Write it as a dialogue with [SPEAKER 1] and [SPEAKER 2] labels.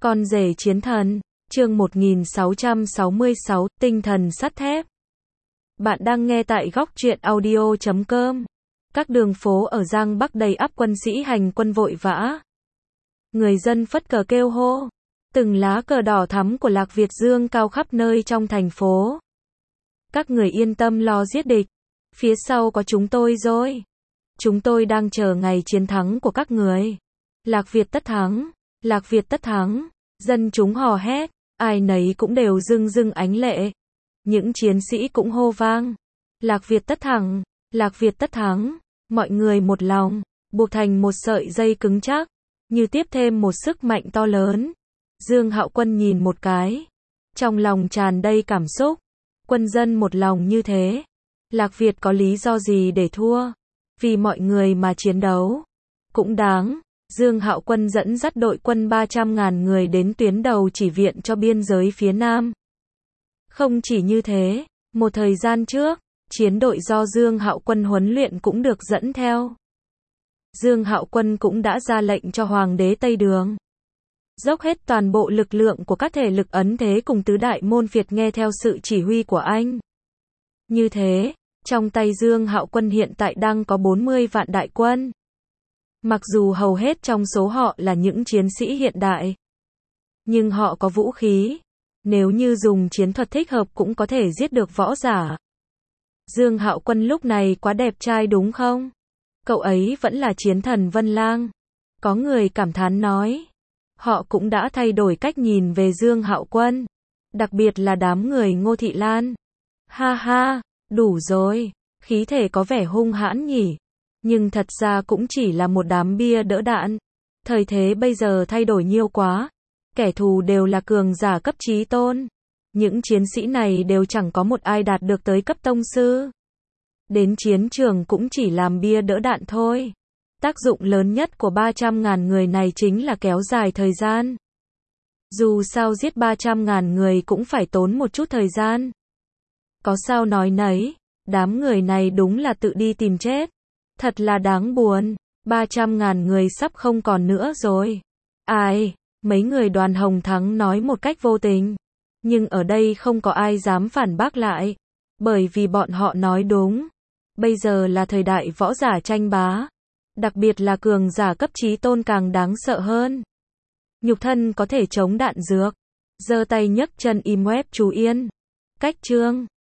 [SPEAKER 1] Con rể chiến thần, chương 1666, tinh thần sắt thép. Bạn đang nghe tại góc truyện audio.com. Các đường phố ở Giang Bắc đầy ắp quân sĩ hành quân vội vã. Người dân phất cờ kêu hô. Từng lá cờ đỏ thắm của Lạc Việt dương cao khắp nơi trong thành phố. Các người yên tâm lo giết địch. Phía sau có chúng tôi rồi. Chúng tôi đang chờ ngày chiến thắng của các người. Lạc Việt tất thắng. Lạc Việt tất thắng. Dân chúng hò hét. Ai nấy cũng đều rưng rưng ánh lệ. Những chiến sĩ cũng hô vang. Lạc Việt tất thắng. Lạc Việt tất thắng. Mọi người một lòng, buộc thành một sợi dây cứng chắc, như tiếp thêm một sức mạnh to lớn. Dương Hạo Quân nhìn một cái, trong lòng tràn đầy cảm xúc. Quân dân một lòng như thế, Lạc Việt có lý do gì để thua? Vì mọi người mà chiến đấu, cũng đáng. Dương Hạo Quân dẫn dắt đội quân 300.000 người đến tuyến đầu chỉ viện cho biên giới phía Nam. Không chỉ như thế, một thời gian trước, chiến đội do Dương Hạo Quân huấn luyện cũng được dẫn theo. Dương Hạo Quân cũng đã ra lệnh cho Hoàng đế Tây Đường dốc hết toàn bộ lực lượng của các thể lực ấn thế cùng tứ đại môn phiệt nghe theo sự chỉ huy của anh. Như thế, trong tay Dương Hạo Quân hiện tại đang có 40 vạn đại quân. Mặc dù hầu hết trong số họ là những chiến sĩ hiện đại, nhưng họ có vũ khí. Nếu như dùng chiến thuật thích hợp cũng có thể giết được võ giả. Dương Hạo Quân lúc này quá đẹp trai đúng không? Cậu ấy vẫn là chiến thần Vân Lang. Có người cảm thán nói. Họ cũng đã thay đổi cách nhìn về Dương Hạo Quân. Đặc biệt là đám người Ngô Thị Lan. Ha ha, đủ rồi. Khí thể có vẻ hung hãn nhỉ. Nhưng thật ra cũng chỉ là một đám bia đỡ đạn. Thời thế bây giờ thay đổi nhiều quá. Kẻ thù đều là cường giả cấp chí tôn. Những chiến sĩ này đều chẳng có một ai đạt được tới cấp tông sư. Đến chiến trường cũng chỉ làm bia đỡ đạn thôi. Tác dụng lớn nhất của 300.000 người này chính là kéo dài thời gian. Dù sao giết 300.000 người cũng phải tốn một chút thời gian. Có sao nói nấy, đám người này đúng là tự đi tìm chết. Thật là đáng buồn, 300.000 người sắp không còn nữa rồi. Ai, mấy người Đoàn Hồng Thắng nói một cách vô tình. Nhưng ở đây không có ai dám phản bác lại. Bởi vì bọn họ nói đúng. Bây giờ là thời đại võ giả tranh bá. Đặc biệt là cường giả cấp chí tôn càng đáng sợ hơn. Nhục thân có thể chống đạn dược. Giơ tay nhấc chân im web chú yên. Cách chương.